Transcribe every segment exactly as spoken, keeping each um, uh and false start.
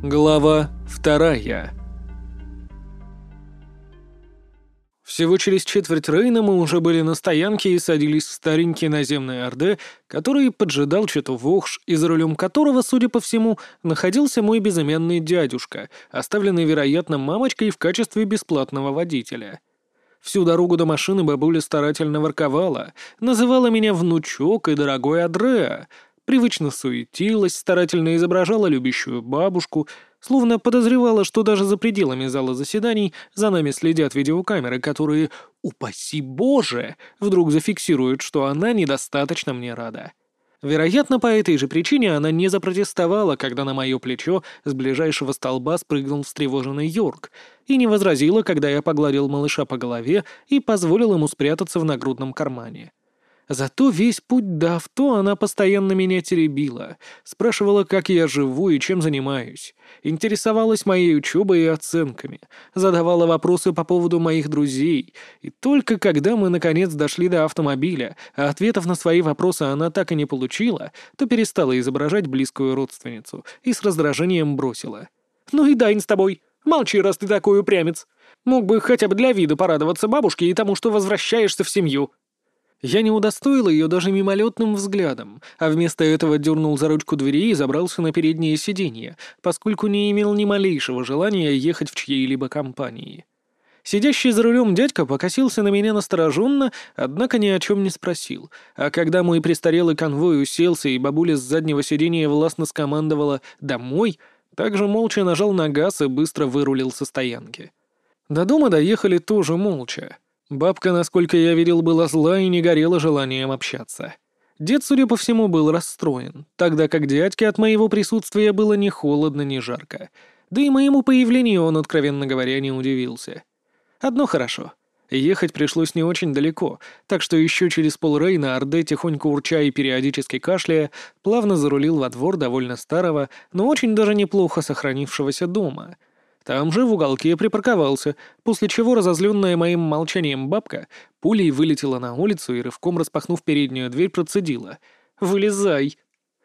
Глава вторая. Всего через четверть Рейна мы уже были на стоянке и садились в старенький наземный Орде, который поджидал чью-то вохш, и за рулем которого, судя по всему, находился мой безымянный дядюшка, оставленный, вероятно, мамочкой в качестве бесплатного водителя. Всю дорогу до машины бабуля старательно ворковала, называла меня внучок и дорогой Адреа, привычно суетилась, старательно изображала любящую бабушку, словно подозревала, что даже за пределами зала заседаний за нами следят видеокамеры, которые, упаси Боже, вдруг зафиксируют, что она недостаточно мне рада. Вероятно, по этой же причине она не запротестовала, когда на мое плечо с ближайшего столба спрыгнул встревоженный Йорк, и не возразила, когда я погладил малыша по голове и позволил ему спрятаться в нагрудном кармане. Зато весь путь до авто она постоянно меня теребила, спрашивала, как я живу и чем занимаюсь, интересовалась моей учебой и оценками, задавала вопросы по поводу моих друзей, и только когда мы наконец дошли до автомобиля, а ответов на свои вопросы она так и не получила, то перестала изображать близкую родственницу и с раздражением бросила: «Ну и Дайн с тобой, молчи, раз ты такой упрямец. Мог бы хотя бы для вида порадоваться бабушке и тому, что возвращаешься в семью». Я не удостоил ее даже мимолетным взглядом, а вместо этого дернул за ручку двери и забрался на переднее сиденье, поскольку не имел ни малейшего желания ехать в чьей-либо компании. Сидящий за рулем дядька покосился на меня настороженно, однако ни о чем не спросил, а когда мой престарелый конвой уселся и бабуля с заднего сиденья властно скомандовала «домой», также молча нажал на газ и быстро вырулил со стоянки. До дома доехали тоже молча. Бабка, насколько я видел, была зла и не горела желанием общаться. Дед, судя по всему, был расстроен, тогда как дядьке от моего присутствия было ни холодно, ни жарко. Да и моему появлению он, откровенно говоря, не удивился. Одно хорошо. Ехать пришлось не очень далеко, так что еще через полрейна Орде, тихонько урча и периодически кашляя, плавно зарулил во двор довольно старого, но очень даже неплохо сохранившегося дома. Там же в уголке припарковался, после чего разозленная моим молчанием бабка пулей вылетела на улицу и, рывком распахнув переднюю дверь, процедила: «Вылезай!».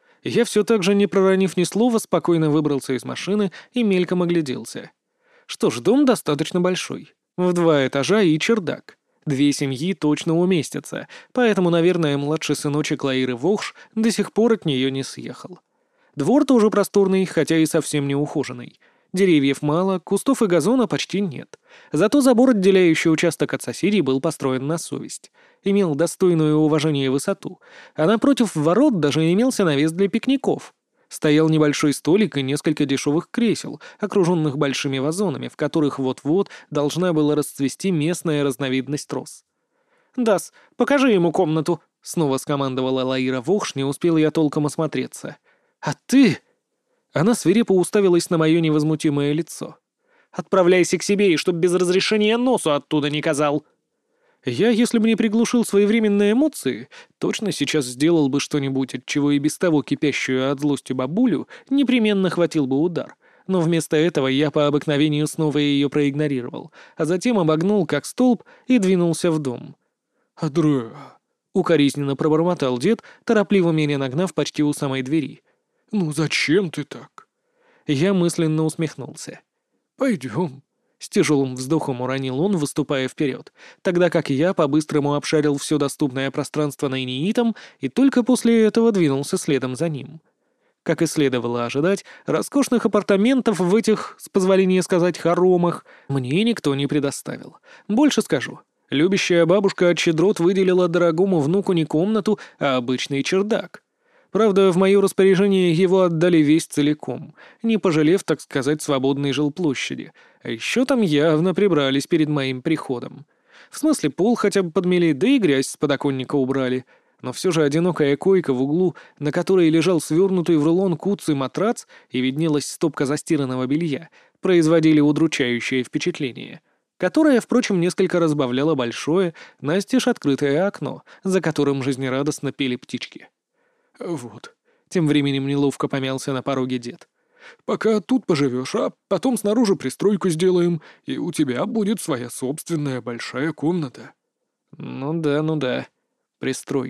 Я все так же, не проронив ни слова, спокойно выбрался из машины и мельком огляделся. Что ж, дом достаточно большой. В два этажа и чердак. Две семьи точно уместятся, поэтому, наверное, младший сыночек Лаиры Вохш до сих пор от нее не съехал. Двор тоже просторный, хотя и совсем не ухоженный. Деревьев мало, кустов и газона почти нет. Зато забор, отделяющий участок от соседей, был построен на совесть. Имел достойную уважения высоту, а напротив ворот даже имелся навес для пикников. Стоял небольшой столик и несколько дешевых кресел, окруженных большими вазонами, в которых вот-вот должна была расцвести местная разновидность роз. «Дас, покажи ему комнату», — снова скомандовала Лаира Вохш, не успел я толком осмотреться. «А ты...» Она свирепо уставилась на мое невозмутимое лицо. «Отправляйся к себе, и чтоб без разрешения носу оттуда не казал!» Я, если бы не приглушил своевременные эмоции, точно сейчас сделал бы что-нибудь, от чего и без того кипящую от злости бабулю непременно хватил бы удар. Но вместо этого я по обыкновению снова ее проигнорировал, а затем обогнул как столб и двинулся в дом. «Адреа!» — укоризненно пробормотал дед, торопливо меня нагнав почти у самой двери. «Ну зачем ты так?» Я мысленно усмехнулся. «Пойдем». С тяжелым вздохом уронил он, выступая вперед, тогда как я по-быстрому обшарил все доступное пространство наиниитом и только после этого двинулся следом за ним. Как и следовало ожидать, роскошных апартаментов в этих, с позволения сказать, хоромах мне никто не предоставил. Больше скажу. Любящая бабушка от щедрот выделила дорогому внуку не комнату, а обычный чердак. Правда, в мое распоряжение его отдали весь целиком, не пожалев, так сказать, свободной жилплощади. А еще там явно прибрались перед моим приходом. В смысле, пол хотя бы подмели, да и грязь с подоконника убрали. Но все же одинокая койка в углу, на которой лежал свернутый в рулон куцый матрац и виднелась стопка застиранного белья, производили удручающее впечатление, которое, впрочем, несколько разбавляло большое, настежь открытое окно, за которым жизнерадостно пели птички. «Вот», — тем временем неловко помялся на пороге дед. «Пока тут поживешь, а потом снаружи пристройку сделаем, и у тебя будет своя собственная большая комната». «Ну да, ну да. Пристройка.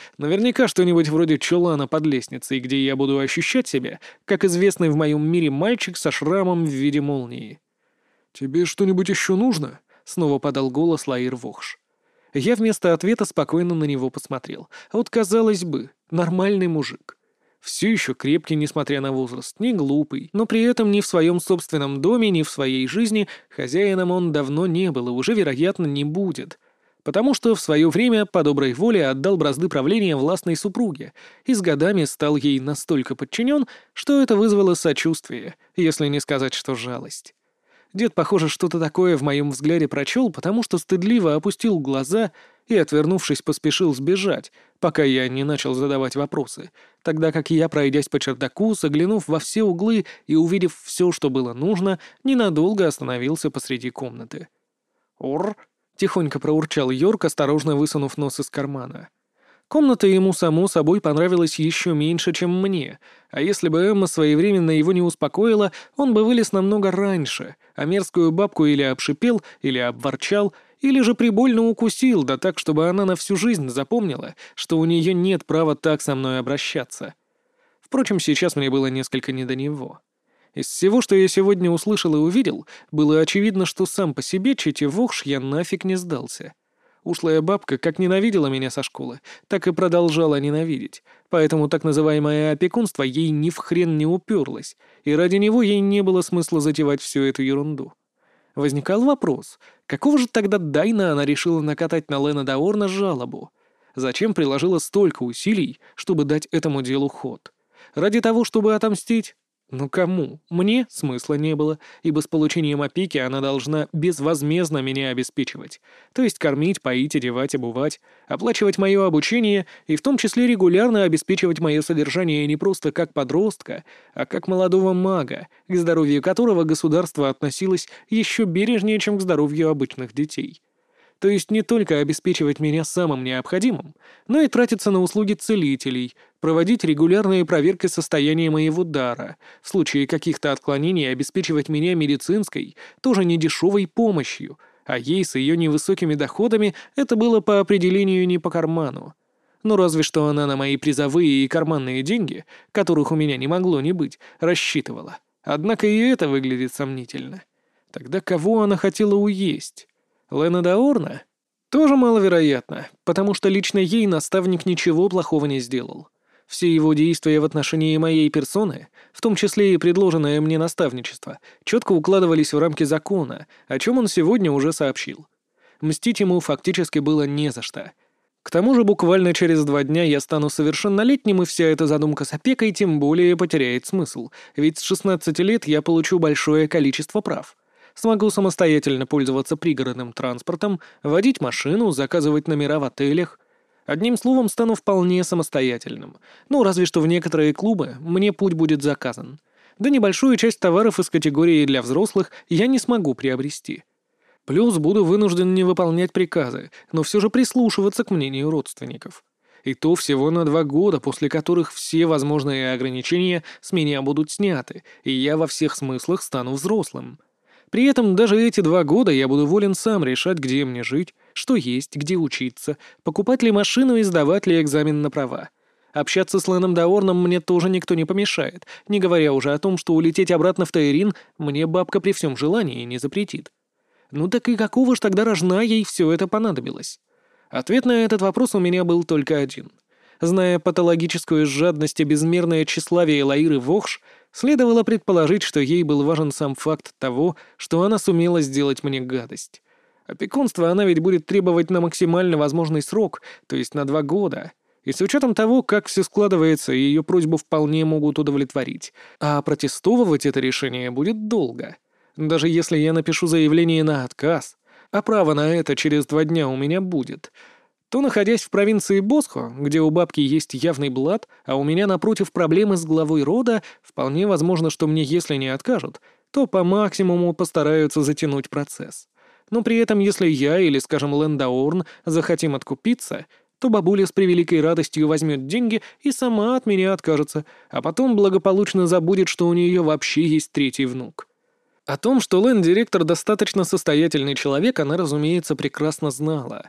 Наверняка что-нибудь вроде чулана под лестницей, где я буду ощущать себя, как известный в моем мире мальчик со шрамом в виде молнии. «Тебе что-нибудь еще нужно?» — снова подал голос Лаир Вохш. Я вместо ответа спокойно на него посмотрел. А вот, казалось бы, нормальный мужик. Все еще крепкий, несмотря на возраст, не глупый, но при этом ни в своем собственном доме, ни в своей жизни хозяином он давно не был и уже, вероятно, не будет. Потому что в свое время по доброй воле отдал бразды правления властной супруге и с годами стал ей настолько подчинен, что это вызвало сочувствие, если не сказать, что жалость. Дед, похоже, что-то такое в моем взгляде прочел, потому что стыдливо опустил глаза и, отвернувшись, поспешил сбежать, пока я не начал задавать вопросы, тогда как я, пройдясь по чердаку, заглянув во все углы и увидев все, что было нужно, ненадолго остановился посреди комнаты. «Ур!» — тихонько проурчал Йорк, осторожно высунув нос из кармана. Комната ему, само собой, понравилась еще меньше, чем мне, а если бы Эмма своевременно его не успокоила, он бы вылез намного раньше, а мерзкую бабку или обшипел, или обворчал, или же прибольно укусил, да так, чтобы она на всю жизнь запомнила, что у нее нет права так со мной обращаться. Впрочем, сейчас мне было несколько не до него. Из всего, что я сегодня услышал и увидел, было очевидно, что сам по себе Чете Вохш я нафиг не сдался. Ушлая бабка как ненавидела меня со школы, так и продолжала ненавидеть, поэтому так называемое опекунство ей ни в хрен не уперлось, и ради него ей не было смысла затевать всю эту ерунду. Возникал вопрос, какого же тогда Дайна она решила накатать на Лена Даорна жалобу? Зачем приложила столько усилий, чтобы дать этому делу ход? Ради того, чтобы отомстить? Ну кому? Мне смысла не было, ибо с получением опеки она должна безвозмездно меня обеспечивать, то есть кормить, поить, одевать, обувать, оплачивать мое обучение и в том числе регулярно обеспечивать мое содержание не просто как подростка, а как молодого мага, к здоровью которого государство относилось еще бережнее, чем к здоровью обычных детей. То есть не только обеспечивать меня самым необходимым, но и тратиться на услуги целителей, проводить регулярные проверки состояния моего дара, в случае каких-то отклонений обеспечивать меня медицинской, тоже недешевой помощью, а ей с ее невысокими доходами это было по определению не по карману. Ну разве что она на мои призовые и карманные деньги, которых у меня не могло не быть, рассчитывала. Однако и это выглядит сомнительно. Тогда кого она хотела уесть? Лена Даорна? Тоже маловероятно, потому что лично ей наставник ничего плохого не сделал. Все его действия в отношении моей персоны, в том числе и предложенное мне наставничество, четко укладывались в рамки закона, о чем он сегодня уже сообщил. Мстить ему фактически было не за что. К тому же буквально через два дня я стану совершеннолетним, и вся эта задумка с опекой тем более потеряет смысл, ведь с шестнадцати лет я получу большое количество прав. Смогу самостоятельно пользоваться пригородным транспортом, водить машину, заказывать номера в отелях. Одним словом, стану вполне самостоятельным. Ну, разве что в некоторые клубы мне путь будет заказан. Да небольшую часть товаров из категории для взрослых я не смогу приобрести. Плюс буду вынужден не выполнять приказы, но все же прислушиваться к мнению родственников. И то всего на два года, после которых все возможные ограничения с меня будут сняты, и я во всех смыслах стану взрослым. При этом даже эти два года я буду волен сам решать, где мне жить, что есть, где учиться, покупать ли машину и сдавать ли экзамен на права. Общаться с Леном Даорном мне тоже никто не помешает, не говоря уже о том, что улететь обратно в Таирин мне бабка при всем желании не запретит. Ну так и какого ж тогда рожна ей все это понадобилось? Ответ на этот вопрос у меня был только один. Зная патологическую жадность и безмерное тщеславие Лаиры Вохш, следовало предположить, что ей был важен сам факт того, что она сумела сделать мне гадость. Опекунство она ведь будет требовать на максимально возможный срок, то есть на два года. И с учетом того, как все складывается, ее просьбу вполне могут удовлетворить. А протестовывать это решение будет долго. Даже если я напишу заявление на отказ, а право на это через два дня у меня будет, то, находясь в провинции Босхо, где у бабки есть явный блат, а у меня, напротив, проблемы с главой рода, вполне возможно, что мне, если не откажут, то по максимуму постараются затянуть процесс. Но при этом, если я или, скажем, Лен Даорн захотим откупиться, то бабуля с превеликой радостью возьмет деньги и сама от меня откажется, а потом благополучно забудет, что у нее вообще есть третий внук. О том, что Лен-директор достаточно состоятельный человек, она, разумеется, прекрасно знала.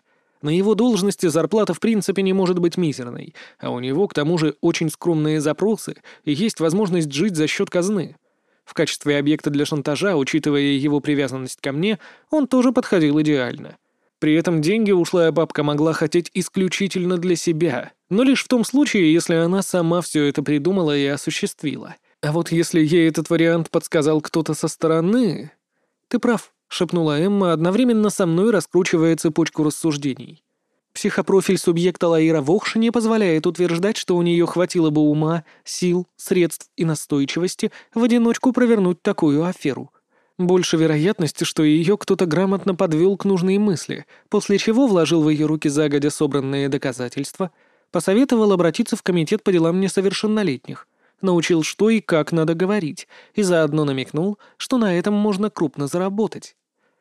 На его должности зарплата в принципе не может быть мизерной, а у него к тому же очень скромные запросы и есть возможность жить за счет казны. В качестве объекта для шантажа, учитывая его привязанность ко мне, он тоже подходил идеально. При этом деньги ушлая бабка могла хотеть исключительно для себя, но лишь в том случае, если она сама все это придумала и осуществила. А вот если ей этот вариант подсказал кто-то со стороны... «Ты прав», — шепнула Эмма, одновременно со мной раскручивая цепочку рассуждений. Психопрофиль субъекта Лаира Вохш не позволяет утверждать, что у нее хватило бы ума, сил, средств и настойчивости в одиночку провернуть такую аферу. Больше вероятности, что ее кто-то грамотно подвел к нужной мысли, после чего вложил в ее руки загодя собранные доказательства, посоветовал обратиться в комитет по делам несовершеннолетних, научил, что и как надо говорить, и заодно намекнул, что на этом можно крупно заработать.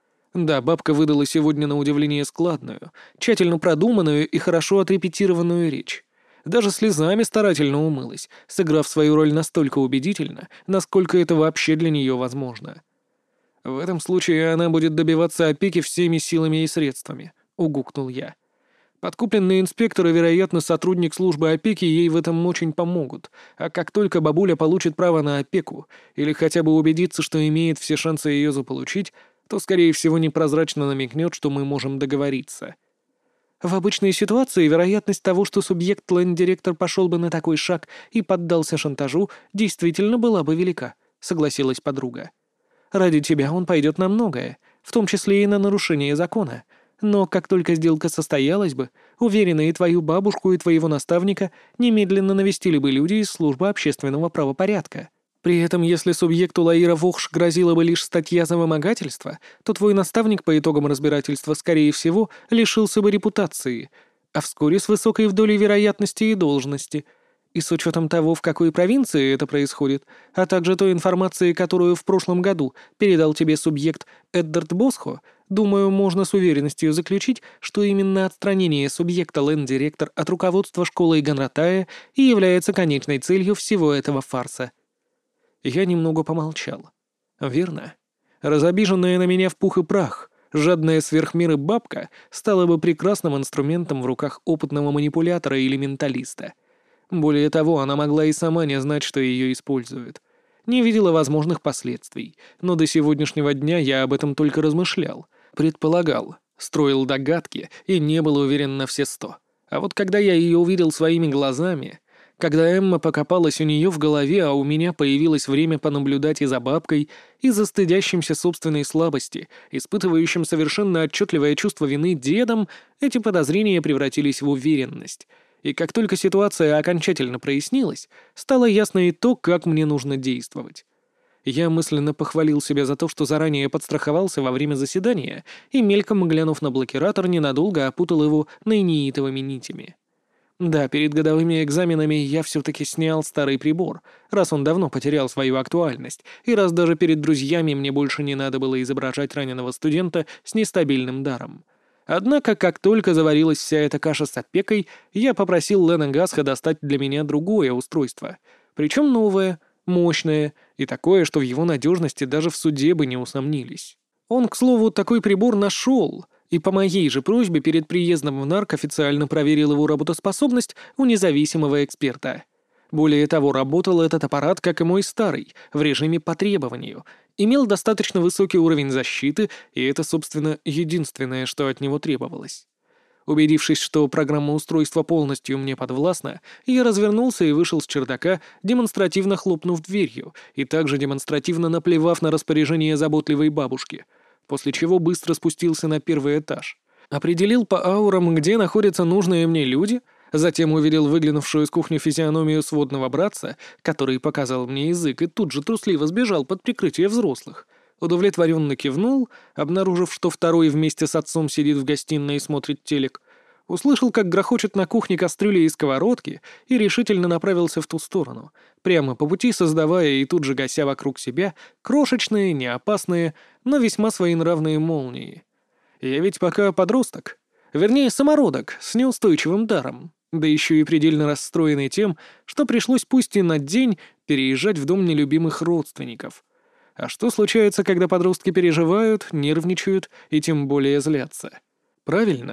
Да, бабка выдала сегодня на удивление складную, тщательно продуманную и хорошо отрепетированную речь. Даже слезами старательно умылась, сыграв свою роль настолько убедительно, насколько это вообще для нее возможно. «В этом случае она будет добиваться опеки всеми силами и средствами», — угукнул я. «Подкупленные инспекторы, вероятно, сотрудник службы опеки ей в этом очень помогут, а как только бабуля получит право на опеку или хотя бы убедится, что имеет все шансы ее заполучить, то, скорее всего, непрозрачно намекнет, что мы можем договориться». В обычной ситуации вероятность того, что субъект ленд-директор пошел бы на такой шаг и поддался шантажу, действительно была бы велика, согласилась подруга. Ради тебя он пойдет на многое, в том числе и на нарушение закона. Но как только сделка состоялась бы, уверена, и твою бабушку, и твоего наставника немедленно навестили бы люди из службы общественного правопорядка. При этом, если субъекту Лаира Вохш грозила бы лишь статья за вымогательство, то твой наставник по итогам разбирательства, скорее всего, лишился бы репутации, а вскоре с высокой долей вероятности и должности. И с учетом того, в какой провинции это происходит, а также той информации, которую в прошлом году передал тебе субъект Эддард Босхо, думаю, можно с уверенностью заключить, что именно отстранение субъекта ленд-директор от руководства школы Ганратая и является конечной целью всего этого фарса. Я немного помолчал. Верно. Разобиженная на меня в пух и прах, жадная сверхмеры бабка стала бы прекрасным инструментом в руках опытного манипулятора или менталиста. Более того, она могла и сама не знать, что ее используют. Не видела возможных последствий, но до сегодняшнего дня я об этом только размышлял, предполагал, строил догадки и не был уверен на все сто. А вот когда я ее увидел своими глазами, когда Эмма покопалась у нее в голове, а у меня появилось время понаблюдать и за бабкой, и за стыдящимся собственной слабости, испытывающим совершенно отчетливое чувство вины дедом, эти подозрения превратились в уверенность. И как только ситуация окончательно прояснилась, стало ясно и то, как мне нужно действовать. Я мысленно похвалил себя за то, что заранее подстраховался во время заседания и, мельком глянув на блокиратор, ненадолго опутал его наиниитовыми нитями. Да, перед годовыми экзаменами я все-таки снял старый прибор, раз он давно потерял свою актуальность, и раз даже перед друзьями мне больше не надо было изображать раненого студента с нестабильным даром. Однако, как только заварилась вся эта каша с опекой, я попросил Лена Гасха достать для меня другое устройство. Причем новое, мощное и такое, что в его надежности даже в суде бы не усомнились. Он, к слову, такой прибор нашел, и по моей же просьбе перед приездом в нарк официально проверил его работоспособность у независимого эксперта. Более того, работал этот аппарат, как и мой старый, в режиме по требованию, имел достаточно высокий уровень защиты, и это, собственно, единственное, что от него требовалось. Убедившись, что программа устройства полностью мне подвластна, я развернулся и вышел с чердака, демонстративно хлопнув дверью и также демонстративно наплевав на распоряжение заботливой бабушки, после чего быстро спустился на первый этаж. Определил по аурам, где находятся нужные мне люди, затем увидел выглянувшую из кухни физиономию сводного братца, который показал мне язык, и тут же трусливо сбежал под прикрытие взрослых. Удовлетворенно кивнул, обнаружив, что второй вместе с отцом сидит в гостиной и смотрит телек. Услышал, как грохочет на кухне кастрюли и сковородки, и решительно направился в ту сторону, прямо по пути создавая и тут же гася вокруг себя крошечные, неопасные, но весьма своенравные молнии. Я ведь пока подросток, вернее, самородок с неустойчивым даром, да еще и предельно расстроенный тем, что пришлось пусть и на день переезжать в дом нелюбимых родственников. А что случается, когда подростки переживают, нервничают и тем более злятся? Правильно,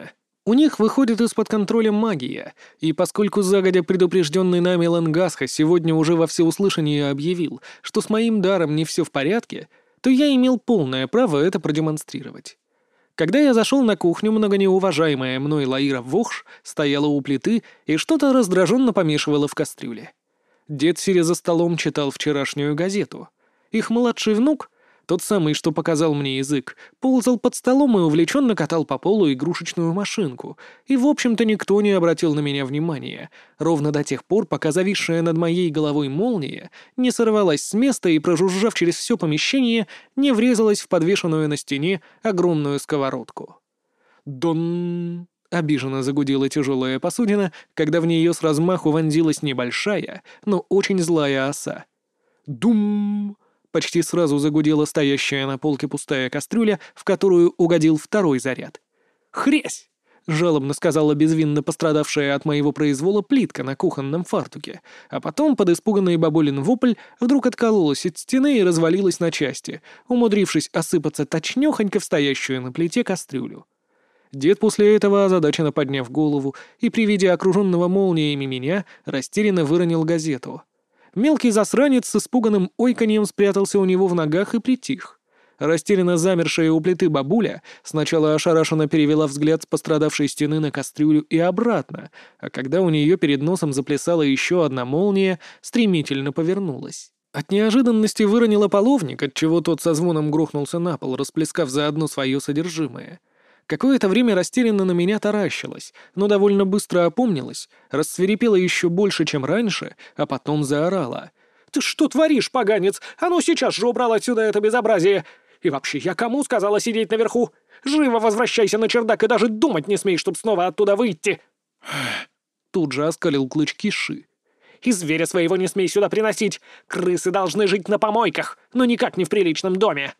У них выходит из-под контроля магия, и поскольку загодя предупрежденный нами Лангасха сегодня уже во всеуслышание объявил, что с моим даром не все в порядке, то я имел полное право это продемонстрировать. Когда я зашел на кухню, многонеуважаемая мной Лаира Вохш стояла у плиты и что-то раздраженно помешивала в кастрюле. Дед, сидя за столом, читал вчерашнюю газету. Их младший внук, тот самый, что показал мне язык, ползал под столом и увлеченно катал по полу игрушечную машинку, и, в общем-то, никто не обратил на меня внимания, ровно до тех пор, пока зависшая над моей головой молния не сорвалась с места и, прожужжав через все помещение, не врезалась в подвешенную на стене огромную сковородку. «Дон!» — обиженно загудела тяжелая посудина, когда в нее с размаху вонзилась небольшая, но очень злая оса. «Дум!» Почти сразу загудела стоящая на полке пустая кастрюля, в которую угодил второй заряд. «Хрясь!» — жалобно сказала безвинно пострадавшая от моего произвола плитка на кухонном фартуке, а потом под испуганный бабулин вопль вдруг откололась от стены и развалилась на части, умудрившись осыпаться точнёхонько в стоящую на плите кастрюлю. Дед после этого, озадаченно подняв голову и при виде окруженного молниями меня, растерянно выронил газету. Мелкий засранец с испуганным ойканьем спрятался у него в ногах и притих. Растерянно замершая у плиты бабуля сначала ошарашенно перевела взгляд с пострадавшей стены на кастрюлю и обратно, а когда у нее перед носом заплясала еще одна молния, стремительно повернулась. От неожиданности выронила половник, отчего тот со звоном грохнулся на пол, расплескав заодно свое содержимое. Какое-то время растерянно на меня таращилась, но довольно быстро опомнилась, рассвирепела еще больше, чем раньше, а потом заорала. «Ты что творишь, поганец? А ну сейчас же убрал отсюда это безобразие! И вообще, я кому сказала сидеть наверху? Живо возвращайся на чердак и даже думать не смей, чтоб снова оттуда выйти!» Тут же оскалил клычки Ши. «И зверя своего не смей сюда приносить! Крысы должны жить на помойках, но никак не в приличном доме!»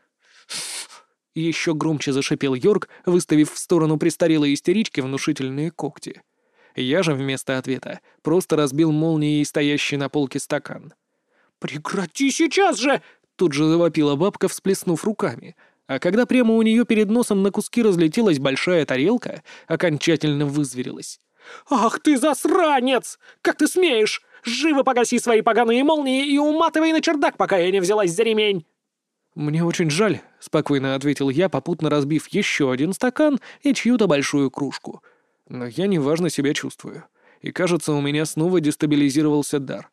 Еще громче зашипел Йорк, выставив в сторону престарелой истерички внушительные когти. Я же вместо ответа просто разбил молнией стоящий на полке стакан. «Прекрати сейчас же!» — тут же завопила бабка, всплеснув руками. А когда прямо у нее перед носом на куски разлетелась большая тарелка, окончательно вызверилась. «Ах ты засранец! Как ты смеешь! Живо погаси свои поганые молнии и уматывай на чердак, пока я не взялась за ремень!» «Мне очень жаль», — спокойно ответил я, попутно разбив еще один стакан и чью-то большую кружку. «Но я неважно себя чувствую. И, кажется, у меня снова дестабилизировался дар».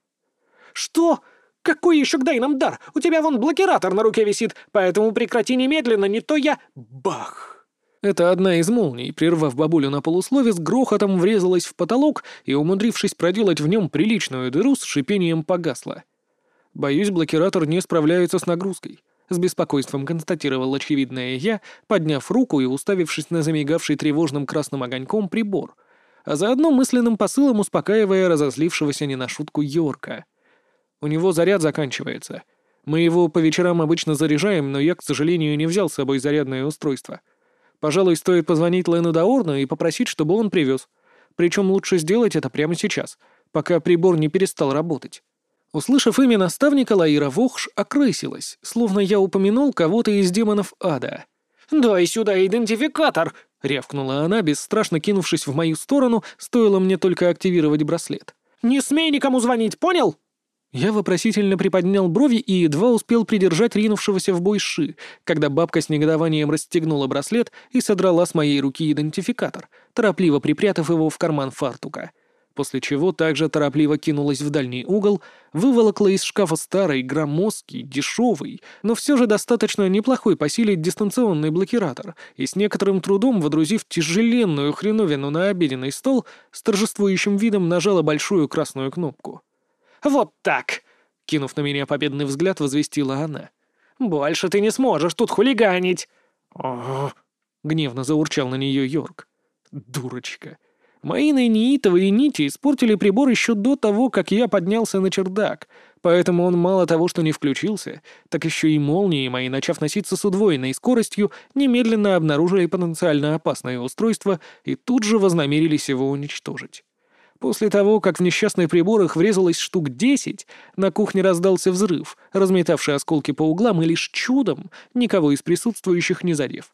«Что? Какой еще дай нам дар? У тебя вон блокиратор на руке висит, поэтому прекрати немедленно, не то я...» Бах! Это одна из молний, прервав бабулю на полуслове, с грохотом врезалась в потолок и, умудрившись проделать в нем приличную дыру, с шипением погасла. Боюсь, блокиратор не справляется с нагрузкой. С беспокойством констатировал очевидное я, подняв руку и уставившись на замигавший тревожным красным огоньком прибор, а заодно мысленным посылом успокаивая разозлившегося не на шутку Йорка. У него заряд заканчивается. Мы его по вечерам обычно заряжаем, но я, к сожалению, не взял с собой зарядное устройство. Пожалуй, стоит позвонить Лену Даорну и попросить, чтобы он привез. Причем лучше сделать это прямо сейчас, пока прибор не перестал работать. Услышав имя наставника, Лаира Вохш окрысилась, словно я упомянул кого-то из демонов ада. «Дай сюда идентификатор!» — рявкнула она, бесстрашно кинувшись в мою сторону, стоило мне только активировать браслет. «Не смей никому звонить, понял?» Я вопросительно приподнял брови и едва успел придержать ринувшегося в бой Ши, когда бабка с негодованием расстегнула браслет и содрала с моей руки идентификатор, торопливо припрятав его в карман фартука. После чего также торопливо кинулась в дальний угол, выволокла из шкафа старый, громоздкий, дешевый, но все же достаточно неплохой по силе дистанционный блокиратор и с некоторым трудом, водрузив тяжеленную хреновину на обеденный стол, с торжествующим видом нажала большую красную кнопку. «Вот так!» — кинув на меня победный взгляд, возвестила она. «Больше ты не сможешь тут хулиганить!» «Ого!» — гневно заурчал на нее Йорк. «Дурочка!» Мои нейнитовые нити испортили прибор еще до того, как я поднялся на чердак, поэтому он мало того, что не включился, так еще и молнии мои, начав носиться с удвоенной скоростью, немедленно обнаружили потенциально опасное устройство и тут же вознамерились его уничтожить. После того, как в несчастный прибор их врезалось штук десять, на кухне раздался взрыв, разметавший осколки по углам и лишь чудом никого из присутствующих не задев.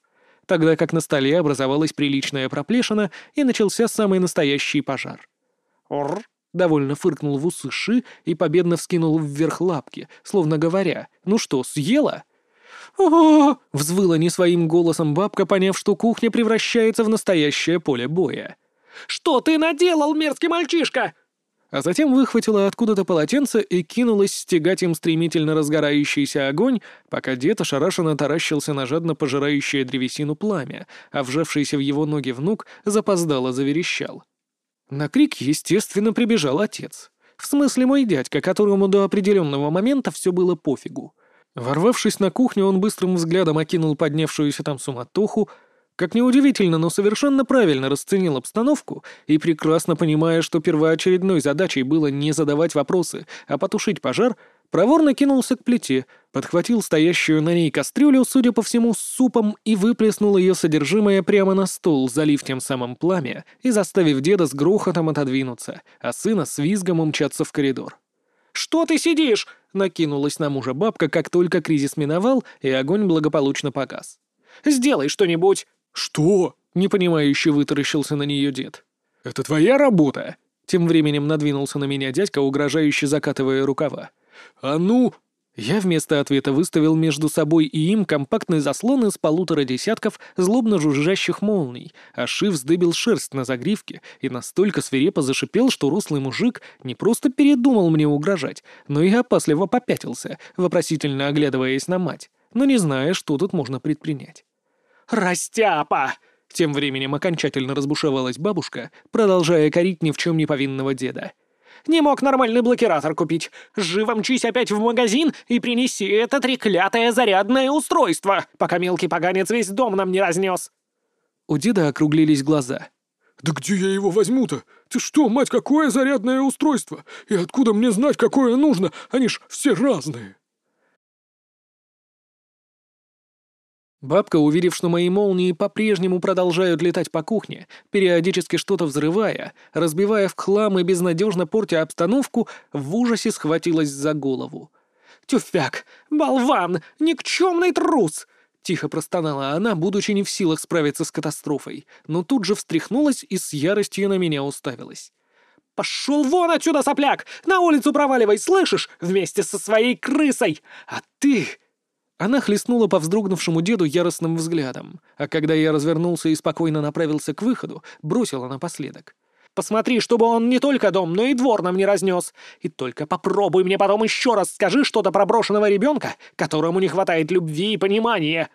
тогда как на столе образовалась приличная проплешина и начался самый настоящий пожар. «Орр!» — довольно фыркнул в усы Ши и победно вскинул вверх лапки, словно говоря: «Ну что, съела?» «О-о-о!» — взвыла не своим голосом бабка, поняв, что кухня превращается в настоящее поле боя. «Что ты наделал, мерзкий мальчишка?» А затем выхватила откуда-то полотенце и кинулась стегать им стремительно разгорающийся огонь, пока дед ошарашенно таращился на жадно пожирающее древесину пламя, а вжавшийся в его ноги внук запоздало заверещал. На крик, естественно, прибежал отец. В смысле мой дядька, которому до определенного момента все было пофигу. Ворвавшись на кухню, он быстрым взглядом окинул поднявшуюся там суматоху, как неудивительно, но совершенно правильно расценил обстановку и, прекрасно понимая, что первоочередной задачей было не задавать вопросы, а потушить пожар, проворно кинулся к плите, подхватил стоящую на ней кастрюлю, судя по всему, с супом, и выплеснул ее содержимое прямо на стол, залив тем самым пламя и заставив деда с грохотом отодвинуться, а сына с визгом умчаться в коридор. «Что ты сидишь?» — накинулась на мужа бабка, как только кризис миновал, и огонь благополучно погас. «Сделай что-нибудь!» «Что?» — непонимающе вытаращился на нее дед. «Это твоя работа?» Тем временем надвинулся на меня дядька, угрожающе закатывая рукава. «А ну!» Я вместо ответа выставил между собой и им компактный заслон из полутора десятков злобно жужжащих молний, а Ши вздыбил шерсть на загривке и настолько свирепо зашипел, что рослый мужик не просто передумал мне угрожать, но и опасливо попятился, вопросительно оглядываясь на мать, но не зная, что тут можно предпринять. «Растяпа!» Тем временем окончательно разбушевалась бабушка, продолжая корить ни в чем не повинного деда. «Не мог нормальный блокиратор купить. Живо мчись опять в магазин и принеси это треклятое зарядное устройство, пока мелкий поганец весь дом нам не разнес!» У деда округлились глаза. «Да где я его возьму-то? Ты что, мать, какое зарядное устройство? И откуда мне знать, какое нужно? Они ж все разные!» Бабка, увидев, что мои молнии по-прежнему продолжают летать по кухне, периодически что-то взрывая, разбивая в хлам и безнадежно портя обстановку, в ужасе схватилась за голову. «Тюфяк! Болван! Никчемный трус!» Тихо простонала она, будучи не в силах справиться с катастрофой, но тут же встряхнулась и с яростью на меня уставилась. «Пошел вон отсюда, сопляк! На улицу проваливай, слышишь? Вместе со своей крысой! А ты...» Она хлестнула по вздрогнувшему деду яростным взглядом, а когда я развернулся и спокойно направился к выходу, бросила напоследок. «Посмотри, чтобы он не только дом, но и двор нам не разнес. И только попробуй мне потом еще раз скажи что-то про брошенного ребенка, которому не хватает любви и понимания».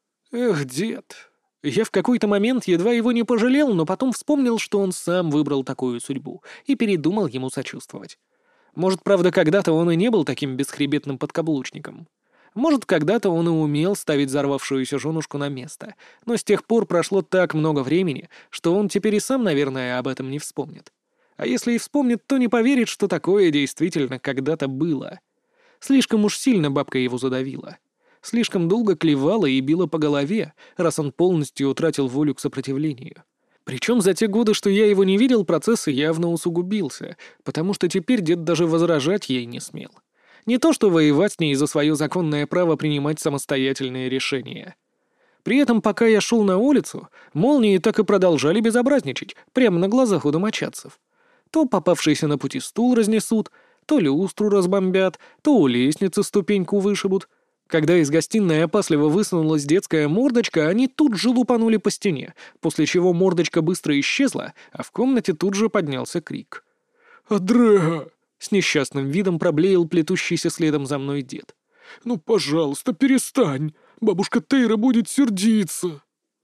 Эх, дед. Я в какой-то момент едва его не пожалел, но потом вспомнил, что он сам выбрал такую судьбу, и передумал ему сочувствовать. Может, правда, когда-то он и не был таким бесхребетным подкаблучником. Может, когда-то он и умел ставить взорвавшуюся женушку на место, но с тех пор прошло так много времени, что он теперь и сам, наверное, об этом не вспомнит. А если и вспомнит, то не поверит, что такое действительно когда-то было. Слишком уж сильно бабка его задавила. Слишком долго клевала и била по голове, раз он полностью утратил волю к сопротивлению. Причем за те годы, что я его не видел, процесс явно усугубился, потому что теперь дед даже возражать ей не смел. Не то что воевать с ней за свое законное право принимать самостоятельные решения. При этом, пока я шел на улицу, молнии так и продолжали безобразничать, прямо на глазах у домочадцев. То попавшийся на пути стул разнесут, то люстру разбомбят, то у лестницы ступеньку вышибут. Когда из гостиной опасливо высунулась детская мордочка, они тут же лупанули по стене, после чего мордочка быстро исчезла, а в комнате тут же поднялся крик. «Адреа!» — с несчастным видом проблеял плетущийся следом за мной дед. «Ну, пожалуйста, перестань! Бабушка Тейра будет сердиться!»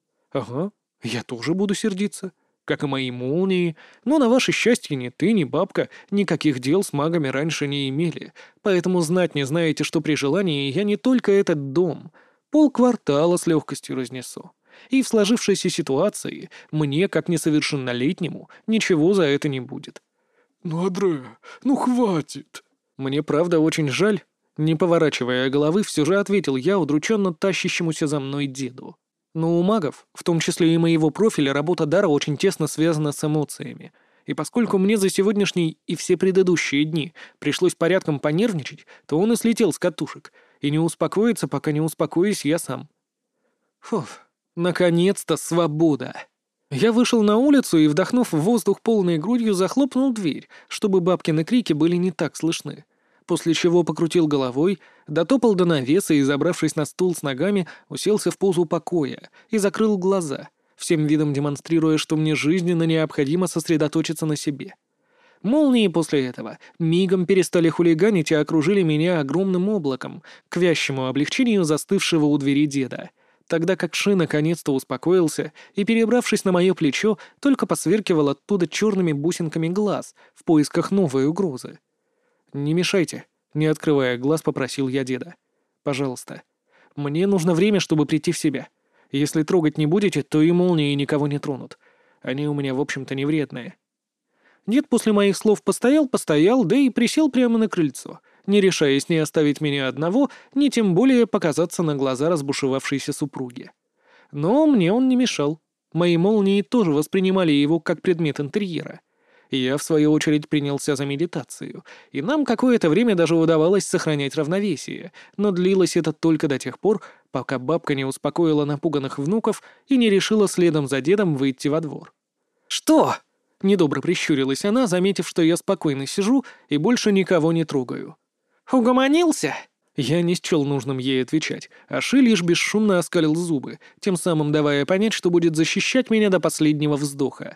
«Ага, я тоже буду сердиться, как и мои молнии, но на ваше счастье ни ты, ни бабка никаких дел с магами раньше не имели, поэтому знать не знаете, что при желании я не только этот дом, полквартала с легкостью разнесу. И в сложившейся ситуации мне, как несовершеннолетнему, ничего за это не будет». «Ну, Адреа, ну хватит!» «Мне правда очень жаль», — не поворачивая головы, все же ответил я удрученно тащащемуся за мной деду. «Но у магов, в том числе и моего профиля, работа дара очень тесно связана с эмоциями. И поскольку мне за сегодняшний и все предыдущие дни пришлось порядком понервничать, то он и слетел с катушек, и не успокоится, пока не успокоюсь я сам». Фух, Наконец-то свобода! Я вышел на улицу и, вдохнув воздух полной грудью, захлопнул дверь, чтобы бабкины крики были не так слышны. После чего покрутил головой, дотопал до навеса и, забравшись на стул с ногами, уселся в позу покоя и закрыл глаза, всем видом демонстрируя, что мне жизненно необходимо сосредоточиться на себе. Молнии после этого мигом перестали хулиганить и окружили меня огромным облаком, к вящему облегчению застывшего у двери деда, тогда как Ши наконец-то успокоился и, перебравшись на мое плечо, только посверкивал оттуда черными бусинками глаз в поисках новой угрозы. «Не мешайте», — не открывая глаз, попросил я деда. «Пожалуйста. Мне нужно время, чтобы прийти в себя. Если трогать не будете, то и молнии никого не тронут. Они у меня, в общем-то, не вредные». Дед после моих слов постоял-постоял, да и присел прямо на крыльцо, не решаясь ни оставить меня одного, ни тем более показаться на глаза разбушевавшейся супруги. Но мне он не мешал. Мои молнии тоже воспринимали его как предмет интерьера. Я, в свою очередь, принялся за медитацию, и нам какое-то время даже удавалось сохранять равновесие, но длилось это только до тех пор, пока бабка не успокоила напуганных внуков и не решила следом за дедом выйти во двор. «Что?» — недобро прищурилась она, заметив, что я спокойно сижу и больше никого не трогаю. «Угомонился?» Я не счел нужным ей отвечать, а Ши лишь бесшумно оскалил зубы, тем самым давая понять, что будет защищать меня до последнего вздоха.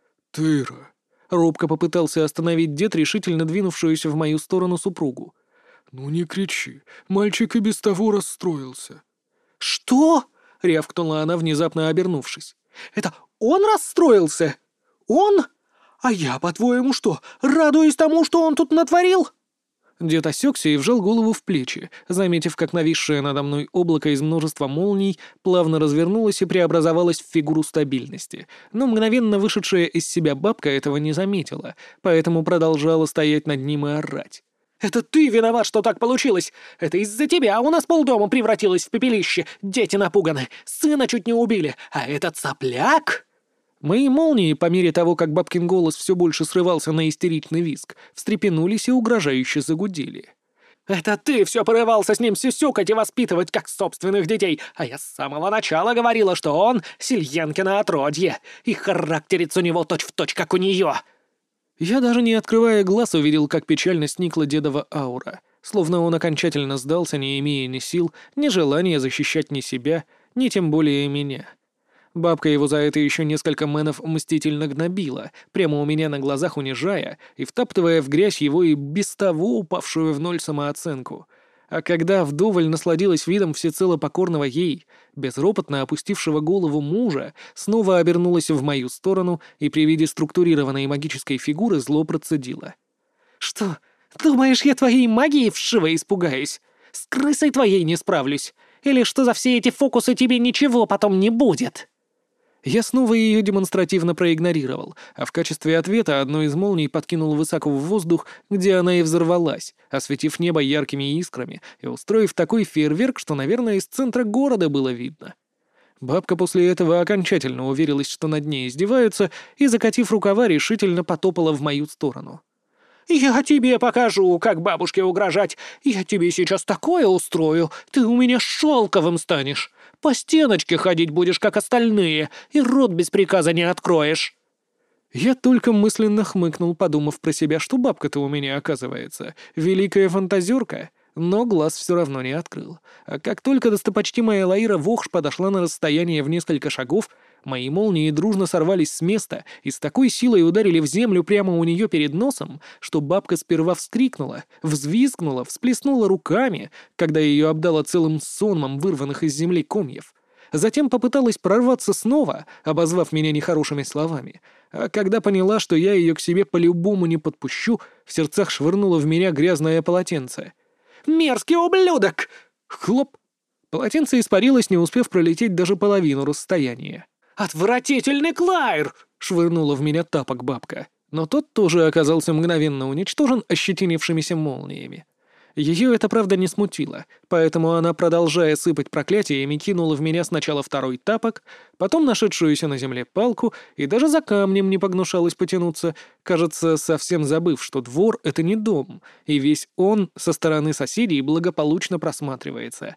«Тыра!» — робко попытался остановить дед, решительно двинувшуюся в мою сторону супругу. «Ну не кричи, мальчик и без того расстроился». «Что?» — рявкнула она, внезапно обернувшись. «Это он расстроился? Он? А я, по-твоему, что, радуюсь тому, что он тут натворил?» Дед осекся и вжал голову в плечи, заметив, как нависшее надо мной облако из множества молний плавно развернулось и преобразовалось в фигуру стабильности, но мгновенно вышедшая из себя бабка этого не заметила, поэтому продолжала стоять над ним и орать. «Это ты виноват, что так получилось! Это из-за тебя у нас полдома превратилось в пепелище, дети напуганы, сына чуть не убили, а этот сопляк...» Мои молнии, по мере того, как бабкин голос все больше срывался на истеричный визг, встрепенулись и угрожающе загудели. «Это ты все порывался с ним сюсюкать и воспитывать как собственных детей, а я с самого начала говорила, что он Сильенкино отродье, и характерец у него точь-в-точь, как у нее!» Я, даже не открывая глаз, увидел, как печально сникла дедова аура, словно он окончательно сдался, не имея ни сил, ни желания защищать ни себя, ни тем более меня. Бабка его за это еще несколько мэнов мстительно гнобила, прямо у меня на глазах унижая и втаптывая в грязь его и без того упавшую в ноль самооценку. А когда вдоволь насладилась видом всецело покорного ей, безропотно опустившего голову мужа, снова обернулась в мою сторону и при виде структурированной магической фигуры зло процедила. «Что, думаешь, я твоей магией вшиво испугаюсь? С крысой твоей не справлюсь? Или что за все эти фокусы тебе ничего потом не будет?» Я снова ее демонстративно проигнорировал, а в качестве ответа одну из молний подкинул высоко в воздух, где она и взорвалась, осветив небо яркими искрами и устроив такой фейерверк, что, наверное, из центра города было видно. Бабка после этого окончательно уверилась, что над ней издеваются, и, закатив рукава, решительно потопала в мою сторону. «Я тебе покажу, как бабушке угрожать. Я тебе сейчас такое устрою, ты у меня шелковым станешь. По стеночке ходить будешь, как остальные, и рот без приказа не откроешь». Я только мысленно хмыкнул, подумав про себя, что бабка-то у меня, оказывается, великая фантазерка, но глаз все равно не открыл. А как только достопочтимая Лаира Вохш подошла на расстояние в несколько шагов, мои молнии дружно сорвались с места и с такой силой ударили в землю прямо у нее перед носом, что бабка сперва вскрикнула, взвизгнула, всплеснула руками, когда ее обдало целым сонмом вырванных из земли комьев. Затем попыталась прорваться снова, обозвав меня нехорошими словами, а когда поняла, что я ее к себе по-любому не подпущу, в сердцах швырнула в меня грязное полотенце. «Мерзкий ублюдок!» Хлоп! Полотенце испарилось, не успев пролететь даже половину расстояния. «Отвратительный Клайр!» — швырнула в меня тапок бабка. Но тот тоже оказался мгновенно уничтожен ощетинившимися молниями. Ее это, правда, не смутило, поэтому она, продолжая сыпать проклятиями, кинула в меня сначала второй тапок, потом нашедшуюся на земле палку и даже за камнем не погнушалась потянуться, кажется, совсем забыв, что двор — это не дом, и весь он со стороны соседей благополучно просматривается.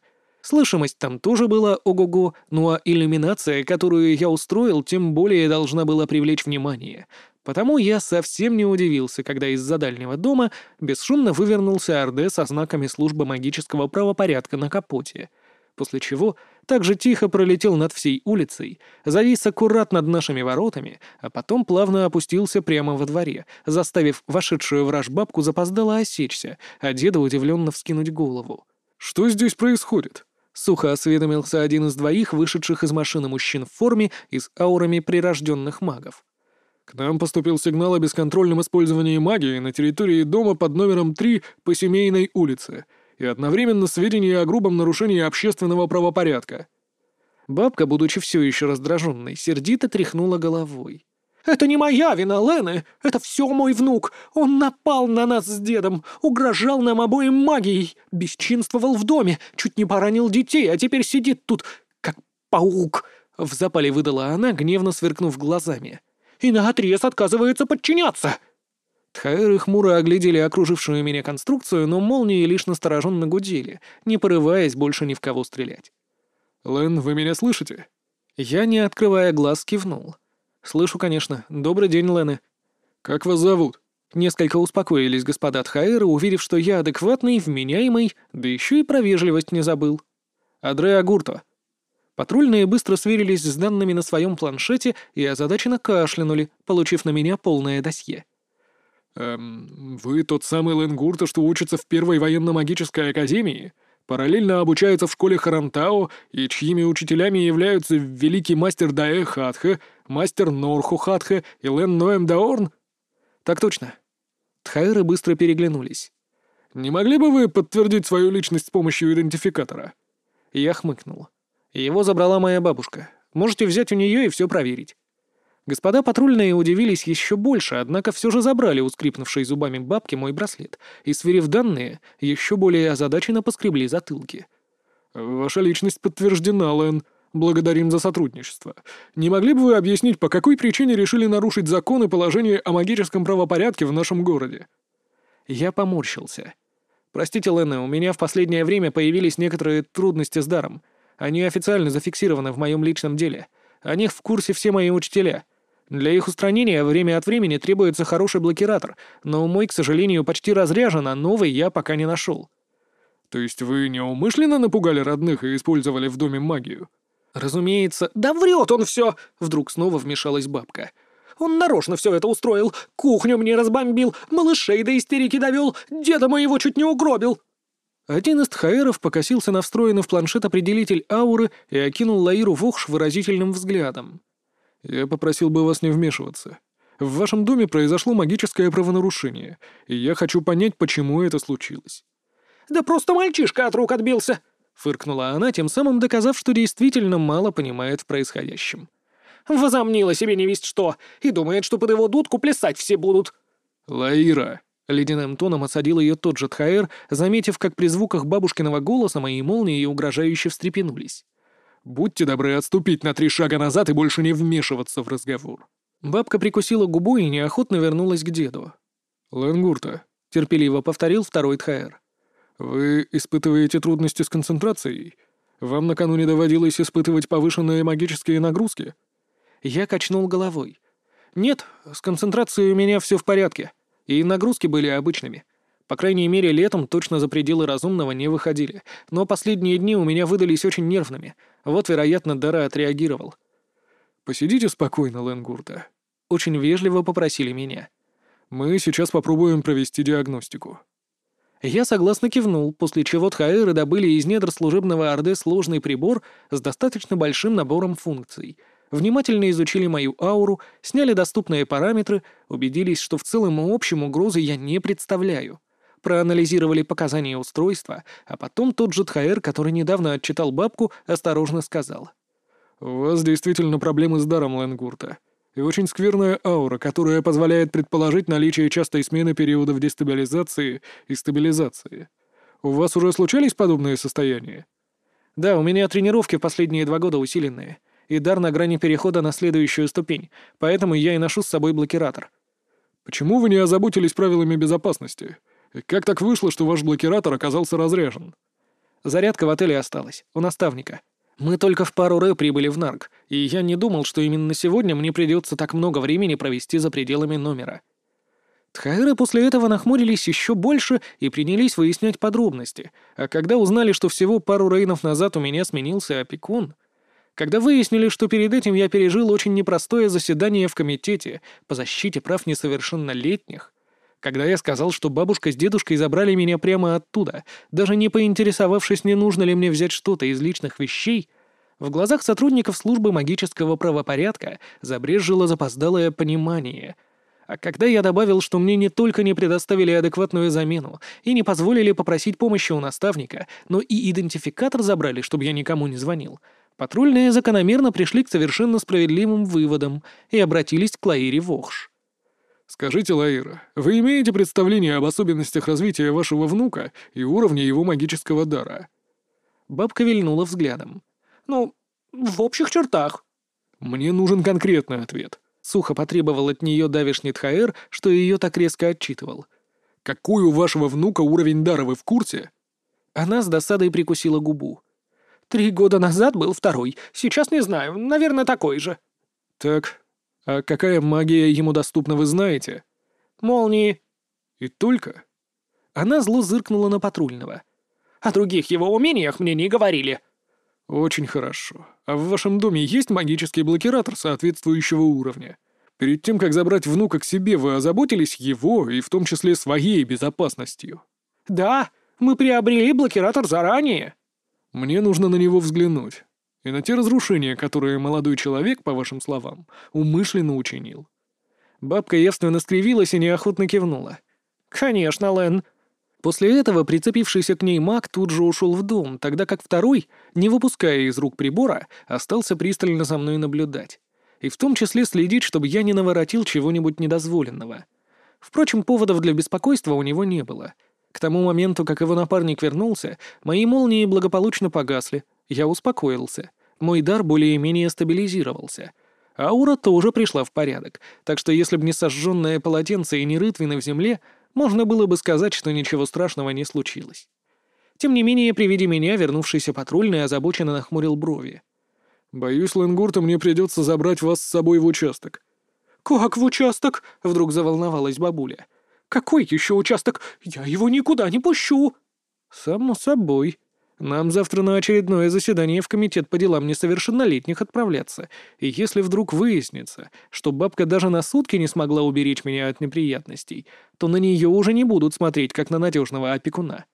Слышимость там тоже была ого-го, ну а иллюминация, которую я устроил, тем более должна была привлечь внимание. Потому я совсем не удивился, когда из-за дальнего дома бесшумно вывернулся эр дэ со знаками службы магического правопорядка на капоте, после чего так же тихо пролетел над всей улицей, завис аккурат над нашими воротами, а потом плавно опустился прямо во дворе, заставив вошедшую враж бабку запоздало осечься, а деда удивленно вскинуть голову. «Что здесь происходит?» — сухо осведомился один из двоих вышедших из машины мужчин в форме и с аурами прирожденных магов. «К нам поступил сигнал о бесконтрольном использовании магии на территории дома под номером три по Семейной улице и одновременно сведения о грубом нарушении общественного правопорядка». Бабка, будучи все еще раздраженной, сердито тряхнула головой. «Это не моя вина, Лены! Это все мой внук! Он напал на нас с дедом, угрожал нам обоим магией, бесчинствовал в доме, чуть не поранил детей, а теперь сидит тут, как паук!» В запале выдала она, гневно сверкнув глазами. «И наотрез отказывается подчиняться!» Тхаэры хмуро оглядели окружившую меня конструкцию, но молнии лишь настороженно гудели, не порываясь больше ни в кого стрелять. «Лэн, вы меня слышите?» Я, не открывая глаз, кивнул. «Слышу, конечно. Добрый день, Лены». «Как вас зовут?» Несколько успокоились господа Тхаэры, уверив, что я адекватный, вменяемый, да еще и про вежливость не забыл. «Адреа Гурто». Патрульные быстро сверились с данными на своем планшете и озадаченно кашлянули, получив на меня полное досье. «Эм, вы тот самый Лэн Гурто, что учится в первой военно-магической академии, параллельно обучается в школе Харантао и чьими учителями являются великий мастер Даэ Хатха, мастер Норху Хатха и Лэн Ноэм Даорн?» «Так точно». Тхаэры быстро переглянулись. «Не могли бы вы подтвердить свою личность с помощью идентификатора?» Я хмыкнул. «Его забрала моя бабушка. Можете взять у нее и все проверить». Господа патрульные удивились еще больше, однако все же забрали у скрипнувшей зубами бабки мой браслет и, сверив данные, еще более озадаченно поскребли затылки. «Ваша личность подтверждена, Лэн. Благодарим за сотрудничество. Не могли бы вы объяснить, по какой причине решили нарушить закон и положение о магическом правопорядке в нашем городе?» Я поморщился. «Простите, Лэн, у меня в последнее время появились некоторые трудности с даром. Они официально зафиксированы в моем личном деле. О них в курсе все мои учителя. Для их устранения время от времени требуется хороший блокиратор, но мой, к сожалению, почти разряжен, а новый я пока не нашел». «То есть вы неумышленно напугали родных и использовали в доме магию?» «Разумеется». «Да врет он все!» — вдруг снова вмешалась бабка. «Он нарочно все это устроил, кухню мне разбомбил, малышей до истерики довел, деда моего чуть не угробил». Один из тхаэров покосился на встроенный в планшет определитель ауры и окинул Лаиру Вохш выразительным взглядом. «Я попросил бы вас не вмешиваться. В вашем доме произошло магическое правонарушение, и я хочу понять, почему это случилось». «Да просто мальчишка от рук отбился!» — фыркнула она, тем самым доказав, что действительно мало понимает в происходящем. «Возомнила себе невесть что, и думает, что под его дудку плясать все будут». «Лаира!» — ледяным тоном осадил ее тот же тхаэр, заметив, как при звуках бабушкиного голоса мои молнии угрожающе встрепенулись. «Будьте добры отступить на три шага назад и больше не вмешиваться в разговор». Бабка прикусила губу и неохотно вернулась к деду. «Лэн Гурто», — терпеливо повторил второй тхаэр. «Вы испытываете трудности с концентрацией? Вам накануне доводилось испытывать повышенные магические нагрузки?» Я качнул головой. «Нет, с концентрацией у меня все в порядке, и нагрузки были обычными. По крайней мере, летом точно за пределы разумного не выходили, но последние дни у меня выдались очень нервными. Вот, вероятно, Дара отреагировал». «Посидите спокойно, Лэн Гурто». Очень вежливо попросили меня. «Мы сейчас попробуем провести диагностику». Я согласно кивнул, после чего тхаэры добыли из недр служебного эр дэ сложный прибор с достаточно большим набором функций, внимательно изучили мою ауру, сняли доступные параметры, убедились, что в целом и общем угрозы я не представляю, проанализировали показания устройства, а потом тот же тхаэр, который недавно отчитал бабку, осторожно сказал. «У вас действительно проблемы с даром, Лэн Гурто, и очень скверная аура, которая позволяет предположить наличие частой смены периодов дестабилизации и стабилизации. У вас уже случались подобные состояния?» «Да, у меня тренировки в последние два года усиленные, и дар на грани перехода на следующую ступень, поэтому я и ношу с собой блокиратор». «Почему вы не озаботились правилами безопасности? Как так вышло, что ваш блокиратор оказался разряжен?» Зарядка в отеле осталась, у наставника. Мы только в пару ре прибыли в Нарк, и я не думал, что именно сегодня мне придется так много времени провести за пределами номера. Тхаэры после этого нахмурились еще больше и принялись выяснять подробности, а когда узнали, что всего пару рейнов назад у меня сменился опекун, когда выяснили, что перед этим я пережил очень непростое заседание в комитете по защите прав несовершеннолетних, когда я сказал, что бабушка с дедушкой забрали меня прямо оттуда, даже не поинтересовавшись, не нужно ли мне взять что-то из личных вещей, в глазах сотрудников службы магического правопорядка забрежило запоздалое понимание. А когда я добавил, что мне не только не предоставили адекватную замену и не позволили попросить помощи у наставника, но и идентификатор забрали, чтобы я никому не звонил, патрульные закономерно пришли к совершенно справедливым выводам и обратились к Лаире Вохш. «Скажите, Лаира, вы имеете представление об особенностях развития вашего внука и уровне его магического дара?» Бабка вильнула взглядом. «Ну, в общих чертах». «Мне нужен конкретный ответ», — сухо потребовал от нее давишний Тхаэр, что ее так резко отчитывал. «Какой у вашего внука уровень дара, вы в курсе?» Она с досадой прикусила губу. «Три года назад был второй, сейчас не знаю, наверное, такой же». «Так, а какая магия ему доступна, вы знаете?» «Молнии». «И только?» Она зло зыркнула на патрульного. «О других его умениях мне не говорили». «Очень хорошо. А в вашем доме есть магический блокиратор соответствующего уровня? Перед тем, как забрать внука к себе, вы озаботились его, и в том числе своей безопасностью?» «Да, мы приобрели блокиратор заранее». «Мне нужно на него взглянуть. И на те разрушения, которые молодой человек, по вашим словам, умышленно учинил». Бабка явственно скривилась и неохотно кивнула. «Конечно, Лэн». После этого прицепившийся к ней маг тут же ушел в дом, тогда как второй, не выпуская из рук прибора, остался пристально за мной наблюдать. И в том числе следить, чтобы я не наворотил чего-нибудь недозволенного. Впрочем, поводов для беспокойства у него не было. К тому моменту, как его напарник вернулся, мои молнии благополучно погасли. Я успокоился. Мой дар более-менее стабилизировался. Аура тоже пришла в порядок, так что если бы не сожженное полотенце и не рытвины в земле, можно было бы сказать, что ничего страшного не случилось. Тем не менее, при виде меня вернувшийся патрульный озабоченно нахмурил брови. «Боюсь, Ленгурта, мне придется забрать вас с собой в участок». «Как в участок?» — вдруг заволновалась бабуля. «Какой еще участок? Я его никуда не пущу!» «Само собой. Нам завтра на очередное заседание в комитет по делам несовершеннолетних отправляться, и если вдруг выяснится, что бабка даже на сутки не смогла уберечь меня от неприятностей, то на нее уже не будут смотреть, как на надежного опекуна».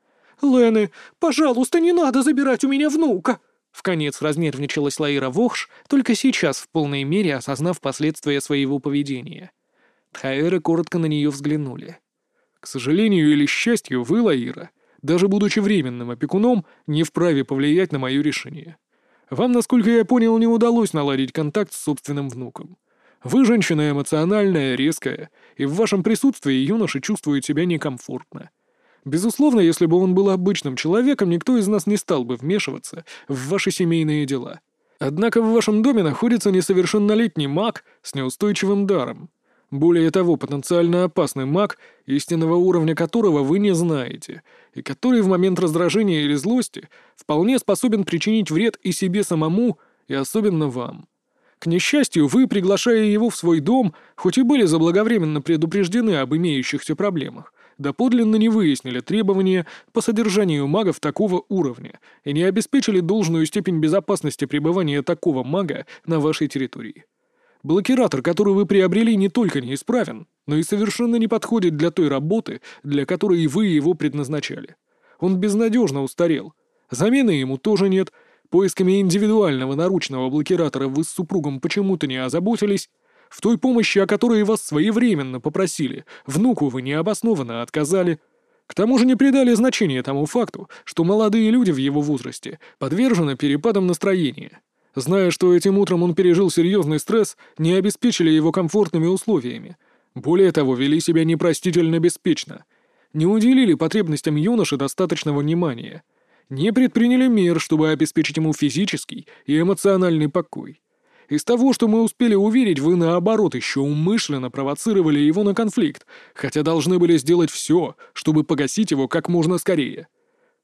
«Лены, пожалуйста, не надо забирать у меня внука!» Вконец разнервничалась Лаира Вохш, только сейчас в полной мере осознав последствия своего поведения. Тхаэры коротко на нее взглянули. «К сожалению или счастью, вы, Лаира, даже будучи временным опекуном, не вправе повлиять на мое решение. Вам, насколько я понял, не удалось наладить контакт с собственным внуком. Вы женщина эмоциональная, резкая, и в вашем присутствии юноша чувствует себя некомфортно. Безусловно, если бы он был обычным человеком, никто из нас не стал бы вмешиваться в ваши семейные дела. Однако в вашем доме находится несовершеннолетний маг с неустойчивым даром. Более того, потенциально опасный маг, истинного уровня которого вы не знаете, и который в момент раздражения или злости вполне способен причинить вред и себе самому, и особенно вам. К несчастью, вы, приглашая его в свой дом, хоть и были заблаговременно предупреждены об имеющихся проблемах, доподлинно не выяснили требования по содержанию магов такого уровня и не обеспечили должную степень безопасности пребывания такого мага на вашей территории. Блокиратор, который вы приобрели, не только неисправен, но и совершенно не подходит для той работы, для которой вы его предназначали. Он безнадежно устарел. Замены ему тоже нет. Поисками индивидуального наручного блокиратора вы с супругом почему-то не озаботились. В той помощи, о которой вас своевременно попросили, внуку вы необоснованно отказали. К тому же не придали значения тому факту, что молодые люди в его возрасте подвержены перепадам настроения. Зная, что этим утром он пережил серьезный стресс, не обеспечили его комфортными условиями. Более того, вели себя непростительно беспечно. Не уделили потребностям юноши достаточного внимания. Не предприняли мер, чтобы обеспечить ему физический и эмоциональный покой. Из того, что мы успели увидеть, вы, наоборот, еще умышленно провоцировали его на конфликт, хотя должны были сделать все, чтобы погасить его как можно скорее.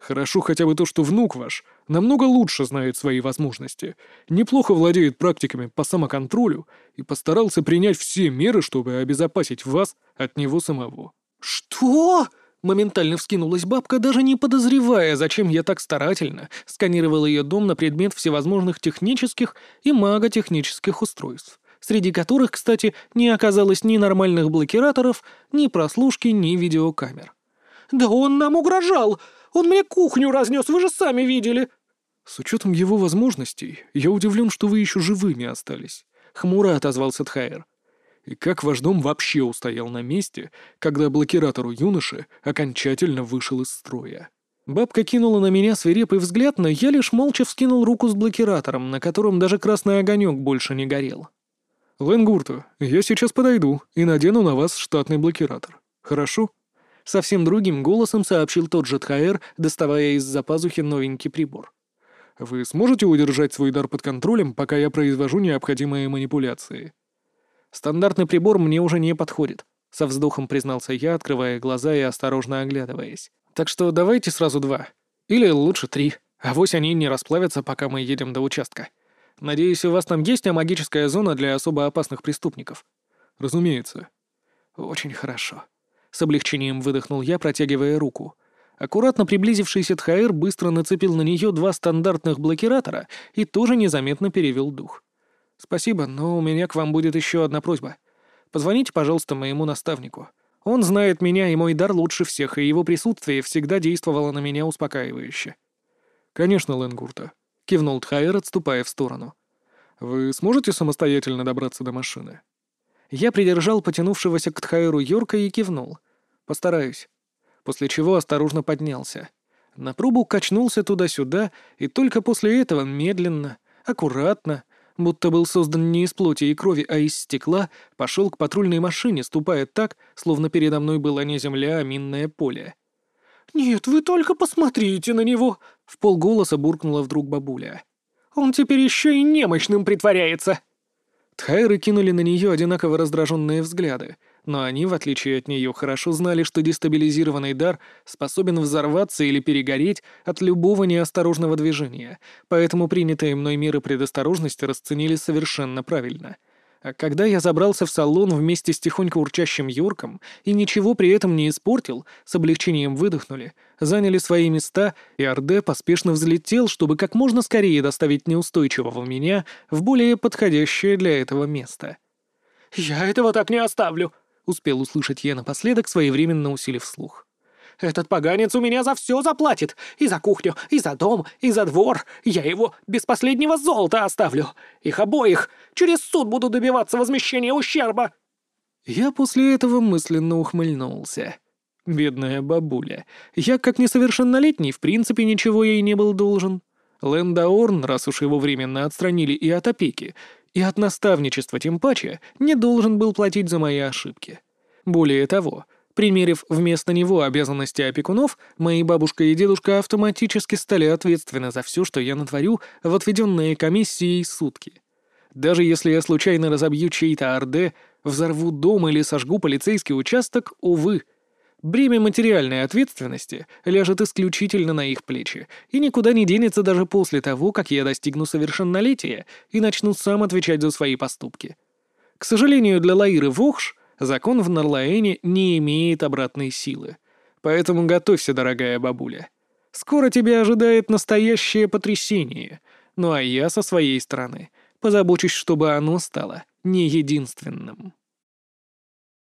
Хорошо хотя бы то, что внук ваш намного лучше знает свои возможности, неплохо владеет практиками по самоконтролю и постарался принять все меры, чтобы обезопасить вас от него самого». «Что?» — моментально вскинулась бабка, даже не подозревая, зачем я так старательно сканировал ее дом на предмет всевозможных технических и маготехнических устройств, среди которых, кстати, не оказалось ни нормальных блокираторов, ни прослушки, ни видеокамер. «Да он нам угрожал! Он мне кухню разнес, вы же сами видели!» «С учетом его возможностей, я удивлен, что вы еще живыми остались», — хмуро отозвался Тхаэр. «И как ваш дом вообще устоял на месте, когда блокиратор у юноши окончательно вышел из строя?» Бабка кинула на меня свирепый взгляд, но я лишь молча вскинул руку с блокиратором, на котором даже красный огонек больше не горел. «Ленгурта, я сейчас подойду и надену на вас штатный блокиратор. Хорошо?» Совсем другим голосом сообщил тот же Тхаэр, доставая из-за пазухи новенький прибор. «Вы сможете удержать свой дар под контролем, пока я произвожу необходимые манипуляции?» «Стандартный прибор мне уже не подходит», — со вздохом признался я, открывая глаза и осторожно оглядываясь. «Так что давайте сразу два. Или лучше три. Авось они не расплавятся, пока мы едем до участка. Надеюсь, у вас там есть амагическая зона для особо опасных преступников?» «Разумеется». «Очень хорошо». С облегчением выдохнул я, протягивая руку. Аккуратно приблизившийся Тхаэр быстро нацепил на нее два стандартных блокиратора и тоже незаметно перевел дух. «Спасибо, но у меня к вам будет еще одна просьба. Позвоните, пожалуйста, моему наставнику. Он знает меня и мой дар лучше всех, и его присутствие всегда действовало на меня успокаивающе». «Конечно, Ленгурта», — кивнул Тхаэр, отступая в сторону. «Вы сможете самостоятельно добраться до машины?» Я придержал потянувшегося к Тхаэру Йорка и кивнул. «Постараюсь». После чего осторожно поднялся. На пробу качнулся туда-сюда, и только после этого медленно, аккуратно, будто был создан не из плоти и крови, а из стекла, пошел к патрульной машине, ступая так, словно передо мной была не земля, а минное поле. «Нет, вы только посмотрите на него!» — вполголоса буркнула вдруг бабуля. «Он теперь еще и немощным притворяется!» Тхаэры кинули на нее одинаково раздраженные взгляды, но они, в отличие от нее, хорошо знали, что дестабилизированный дар способен взорваться или перегореть от любого неосторожного движения, поэтому принятые мной меры предосторожности расценили совершенно правильно. А когда я забрался в салон вместе с тихонько урчащим Йорком и ничего при этом не испортил, с облегчением выдохнули, заняли свои места, и Орде поспешно взлетел, чтобы как можно скорее доставить неустойчивого меня в более подходящее для этого место. «Я этого так не оставлю!» — успел услышать я напоследок, своевременно усилив слух. «Этот поганец у меня за все заплатит! И за кухню, и за дом, и за двор! Я его без последнего золота оставлю! Их обоих! Через суд буду добиваться возмещения ущерба!» Я после этого мысленно ухмыльнулся. Бедная бабуля. Я, как несовершеннолетний, в принципе ничего ей не был должен. Лендаорн, раз уж его временно отстранили и от опеки, и от наставничества тем паче, не должен был платить за мои ошибки. Более того, примерив вместо него обязанности опекунов, мои бабушка и дедушка автоматически стали ответственны за все, что я натворю в отведенные комиссией сутки. Даже если я случайно разобью чей-то Орде, взорву дом или сожгу полицейский участок, увы, бремя материальной ответственности ляжет исключительно на их плечи и никуда не денется даже после того, как я достигну совершеннолетия и начну сам отвечать за свои поступки. К сожалению, для Лаиры Вохш закон в Нарлаэне не имеет обратной силы. Поэтому готовься, дорогая бабуля. Скоро тебя ожидает настоящее потрясение. Ну а я со своей стороны позабочусь, чтобы оно стало не единственным.